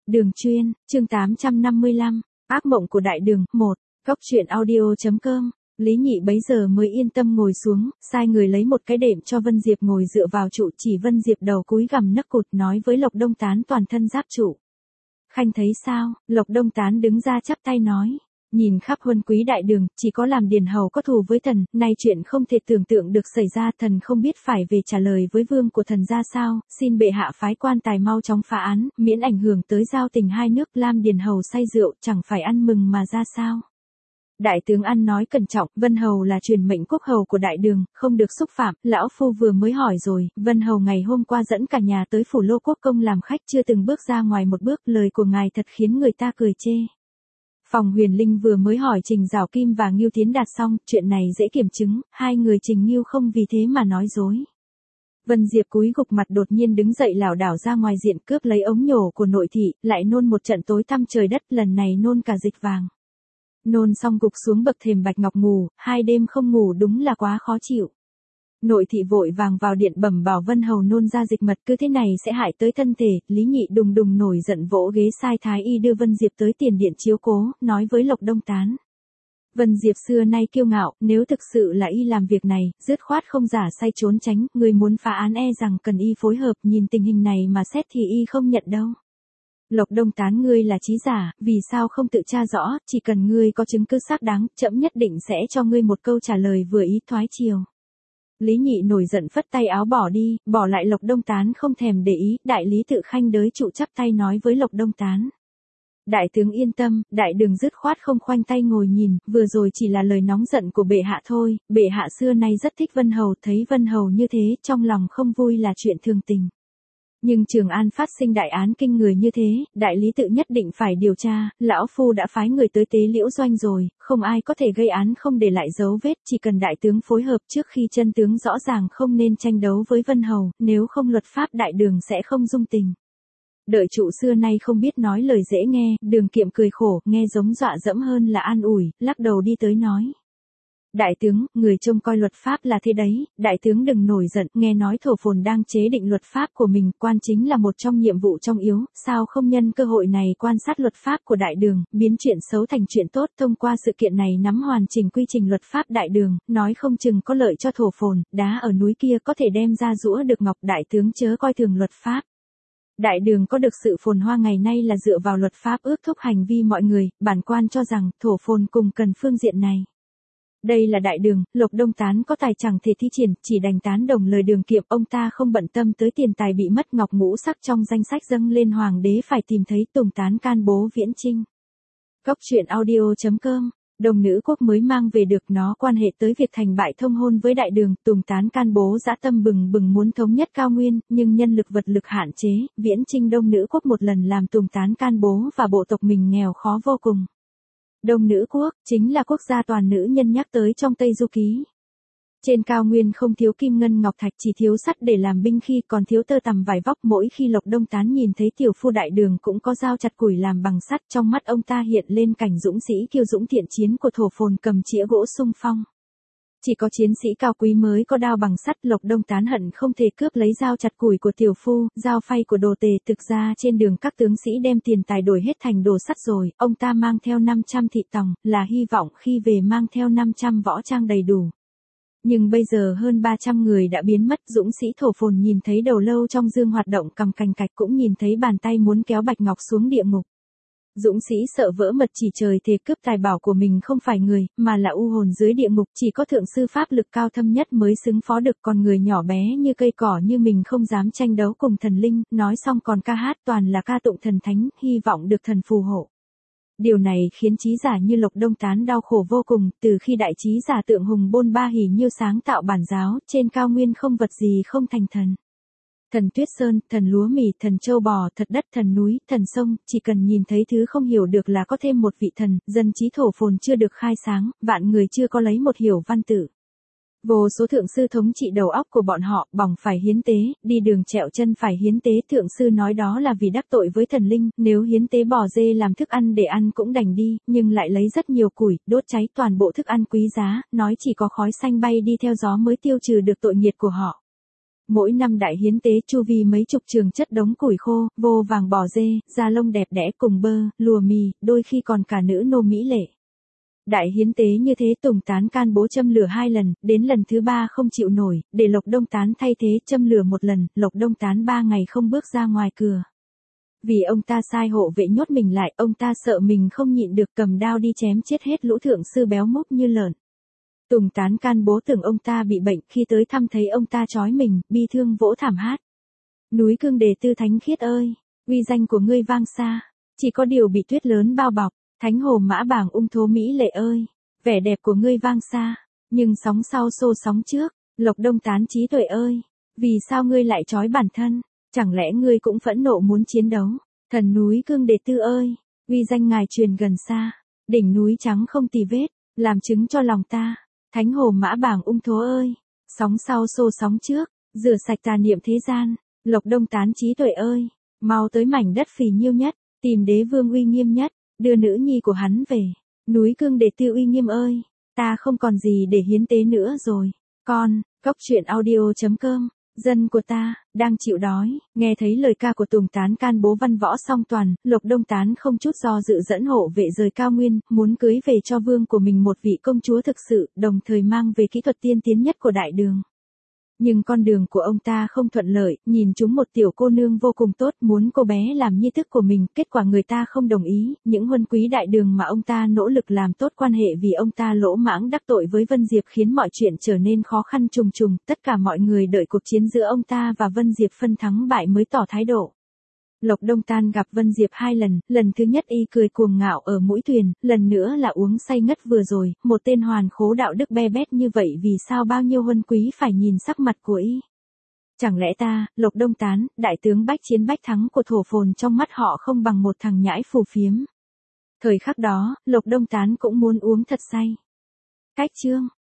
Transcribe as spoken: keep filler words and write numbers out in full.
Đường chuyên, chương tám trăm năm mươi lăm, ác mộng của đại đường, một, cốc truyện audio.com. Lý Nhị bấy giờ mới yên tâm ngồi xuống, sai người lấy một cái đệm cho Vân Diệp ngồi dựa vào trụ, chỉ Vân Diệp đầu cúi gằm nấc cụt nói với Lộc Đông Tán toàn thân giáp trụ. Khanh thấy sao? Lộc Đông Tán đứng ra chắp tay nói. Nhìn khắp huân quý đại đường, chỉ có làm điền hầu có thù với thần, nay chuyện không thể tưởng tượng được xảy ra, thần không biết phải về trả lời với vương của thần ra sao, xin bệ hạ phái quan tài mau chóng phá án, miễn ảnh hưởng tới giao tình hai nước. Lam điền hầu say rượu, chẳng phải ăn mừng mà ra sao. Đại tướng ăn nói cẩn trọng, Vân hầu là truyền mệnh quốc hầu của đại đường, không được xúc phạm, lão phu vừa mới hỏi rồi, Vân hầu ngày hôm qua dẫn cả nhà tới phủ Lô Quốc công làm khách, chưa từng bước ra ngoài một bước, lời của ngài thật khiến người ta cười chê. Phòng Huyền Linh vừa mới hỏi Trình Giảo Kim và Ngưu Tiến Đạt xong, chuyện này dễ kiểm chứng, hai người Trình Ngưu không vì thế mà nói dối. Vân Diệp cúi gục mặt đột nhiên đứng dậy lảo đảo ra ngoài diện, cướp lấy ống nhổ của nội thị, lại nôn một trận tối tăm trời đất, lần này nôn cả dịch vàng. Nôn xong gục xuống bậc thềm bạch ngọc ngủ, hai đêm không ngủ đúng là quá khó chịu. Nội thị vội vàng vào điện bẩm bảo Vân hầu nôn ra dịch mật, cứ thế này sẽ hại tới thân thể. Lý Nhị đùng đùng nổi giận vỗ ghế sai thái y đưa Vân Diệp tới tiền điện chiếu cố, nói với Lộc Đông Tán. Vân Diệp xưa nay kiêu ngạo, nếu thực sự là y làm việc này, dứt khoát không giả say trốn tránh, người muốn phá án e rằng cần y phối hợp, nhìn tình hình này mà xét thì y không nhận đâu. Lộc Đông Tán, ngươi là trí giả, vì sao không tự tra rõ, chỉ cần ngươi có chứng cứ xác đáng, trẫm nhất định sẽ cho ngươi một câu trả lời vừa ý thoái chiều. Lý Nhị nổi giận phất tay áo bỏ đi, bỏ lại Lộc Đông Tán không thèm để ý, đại lý tự khanh đới trụ chắp tay nói với Lộc Đông Tán. Đại tướng yên tâm, đại đường dứt khoát không khoanh tay ngồi nhìn, vừa rồi chỉ là lời nóng giận của bệ hạ thôi, bệ hạ xưa nay rất thích Vân hầu, thấy Vân hầu như thế, trong lòng không vui là chuyện thường tình. Nhưng Trường An phát sinh đại án kinh người như thế, đại lý tự nhất định phải điều tra, lão phu đã phái người tới tế liễu doanh rồi, không ai có thể gây án không để lại dấu vết, chỉ cần đại tướng phối hợp trước khi chân tướng rõ ràng, không nên tranh đấu với Vân hầu, nếu không luật pháp đại đường sẽ không dung tình. Đợi trụ xưa nay không biết nói lời dễ nghe, Đường Kiệm cười khổ, nghe giống dọa dẫm hơn là an ủi, lắc đầu đi tới nói. Đại tướng, người trông coi luật pháp là thế đấy, đại tướng đừng nổi giận, nghe nói Thổ Phồn đang chế định luật pháp của mình, quan chính là một trong nhiệm vụ trong yếu, sao không nhân cơ hội này quan sát luật pháp của đại đường, biến chuyện xấu thành chuyện tốt, thông qua sự kiện này nắm hoàn chỉnh quy trình luật pháp đại đường, nói không chừng có lợi cho Thổ Phồn, đá ở núi kia có thể đem ra giũa được ngọc. Đại tướng chớ coi thường luật pháp. Đại đường có được sự phồn hoa ngày nay là dựa vào luật pháp ước thúc hành vi mọi người, bản quan cho rằng Thổ Phồn cùng cần phương diện này. Đây là đại đường, Lộc Đông Tán có tài chẳng thể thi triển, chỉ đành tán đồng lời Đường Kiệm, ông ta không bận tâm tới tiền tài bị mất, ngọc ngũ sắc trong danh sách dâng lên hoàng đế phải tìm thấy. Tùng Tán can bố viễn chinh. Cốc truyện audio.com. Đồng nữ quốc mới mang về được, nó quan hệ tới việc thành bại thông hôn với đại đường. Tùng Tán can bố dã tâm bừng bừng muốn thống nhất cao nguyên, nhưng nhân lực vật lực hạn chế, viễn chinh đông nữ quốc một lần làm Tùng Tán can bố và bộ tộc mình nghèo khó vô cùng. Đông nữ quốc, chính là quốc gia toàn nữ nhân nhắc tới trong Tây Du Ký. Trên cao nguyên không thiếu kim ngân ngọc thạch, chỉ thiếu sắt để làm binh khí, còn thiếu tơ tằm vải vóc. Mỗi khi Lộc Đông Tán nhìn thấy tiểu phu đại đường cũng có dao chặt củi làm bằng sắt, trong mắt ông ta hiện lên cảnh dũng sĩ kiêu dũng thiện chiến của Thổ Phồn cầm chĩa gỗ xung phong. Chỉ có chiến sĩ cao quý mới có đao bằng sắt, Lộc Đông Tán hận không thể cướp lấy dao chặt củi của tiểu phu, dao phay của đồ tề. Thực ra trên đường các tướng sĩ đem tiền tài đổi hết thành đồ sắt rồi, ông ta mang theo năm trăm thị tòng, là hy vọng khi về mang theo năm trăm võ trang đầy đủ. Nhưng bây giờ hơn ba trăm người đã biến mất, dũng sĩ Thổ Phồn nhìn thấy đầu lâu trong dương hoạt động cầm cành cạch, cũng nhìn thấy bàn tay muốn kéo Bạch Ngọc xuống địa ngục. Dũng sĩ sợ vỡ mật, chỉ trời thề cướp tài bảo của mình không phải người, mà là u hồn dưới địa ngục, chỉ có thượng sư pháp lực cao thâm nhất mới xứng phó được, còn người nhỏ bé như cây cỏ như mình không dám tranh đấu cùng thần linh. Nói xong còn ca hát, toàn là ca tụng thần thánh, hy vọng được thần phù hộ. Điều này khiến trí giả như Lộc Đông Tán đau khổ vô cùng, từ khi đại trí giả Tượng Hùng Bôn Ba Hỉ Nhiêu sáng tạo bản giáo, trên cao nguyên không vật gì không thành thần. Thần tuyết sơn, thần lúa mì, thần châu bò, thật đất, thần núi, thần sông, chỉ cần nhìn thấy thứ không hiểu được là có thêm một vị thần. Dân trí Thổ Phồn chưa được khai sáng, vạn người chưa có lấy một hiểu văn tự. Vô số thượng sư thống trị đầu óc của bọn họ, bỏng phải hiến tế, đi đường trẹo chân phải hiến tế. Thượng sư nói đó là vì đắc tội với thần linh, nếu hiến tế bò dê làm thức ăn để ăn cũng đành đi, nhưng lại lấy rất nhiều củi, đốt cháy toàn bộ thức ăn quý giá, nói chỉ có khói xanh bay đi theo gió mới tiêu trừ được tội nghiệt của họ. Mỗi năm đại hiến tế chu vi mấy chục trường chất đống củi khô, vô vàng bò dê, da lông đẹp đẽ cùng bơ, lùa mì, đôi khi còn cả nữ nô mỹ lệ. Đại hiến tế như thế Tùng Tán can bố châm lửa hai lần, đến lần thứ ba không chịu nổi, để Lộc Đông Tán thay thế châm lửa một lần, Lộc Đông Tán ba ngày không bước ra ngoài cửa. Vì ông ta sai hộ vệ nhốt mình lại, ông ta sợ mình không nhịn được cầm đao đi chém chết hết lũ thượng sư béo mốc như lợn. Tùng Tán can bố tưởng ông ta bị bệnh, khi tới thăm thấy ông ta trói mình, bi thương vỗ thảm hát. Núi Cương Đề Tư Thánh Khiết ơi, uy danh của ngươi vang xa, chỉ có điều bị tuyết lớn bao bọc. Thánh Hồ Mã Bảng ung thố mỹ lệ ơi, vẻ đẹp của ngươi vang xa, nhưng sóng sau xô sóng trước, Lộc Đông Tán trí tuệ ơi, vì sao ngươi lại trói bản thân, chẳng lẽ ngươi cũng phẫn nộ muốn chiến đấu, thần núi Cương Đề Tư ơi, uy danh ngài truyền gần xa, đỉnh núi trắng không tì vết, làm chứng cho lòng ta, Thánh Hồ Mã Bảng ung thố ơi, sóng sau xô sóng trước, rửa sạch tà niệm thế gian, Lộc Đông Tán trí tuệ ơi, mau tới mảnh đất phì nhiêu nhất, tìm đế vương uy nghiêm nhất. Đưa nữ nhi của hắn về, núi Cương Đề Tư uy nghiêm ơi, ta không còn gì để hiến tế nữa rồi, con, cốc truyện audio chấm com, dân của ta, đang chịu đói, nghe thấy lời ca của Tùng Tán can bố văn võ song toàn, Lộc Đông Tán không chút do dự dẫn hộ vệ rời cao nguyên, muốn cưới về cho vương của mình một vị công chúa thực sự, đồng thời mang về kỹ thuật tiên tiến nhất của đại đường. Nhưng con đường của ông ta không thuận lợi, nhìn chúng một tiểu cô nương vô cùng tốt, muốn cô bé làm nhi thức của mình, kết quả người ta không đồng ý, những huân quý đại đường mà ông ta nỗ lực làm tốt quan hệ vì ông ta lỗ mãng đắc tội với Vân Diệp khiến mọi chuyện trở nên khó khăn trùng trùng, tất cả mọi người đợi cuộc chiến giữa ông ta và Vân Diệp phân thắng bại mới tỏ thái độ. Lộc Đông Tán gặp Vân Diệp hai lần, lần thứ nhất y cười cuồng ngạo ở mũi thuyền, lần nữa là uống say ngất vừa rồi, một tên hoàn khố đạo đức be bét như vậy vì sao bao nhiêu huân quý phải nhìn sắc mặt của y. Chẳng lẽ ta, Lộc Đông Tán, đại tướng bách chiến bách thắng của thổ phồn trong mắt họ không bằng một thằng nhãi phù phiếm. Thời khắc đó, Lộc Đông Tán cũng muốn uống thật say. Cách chương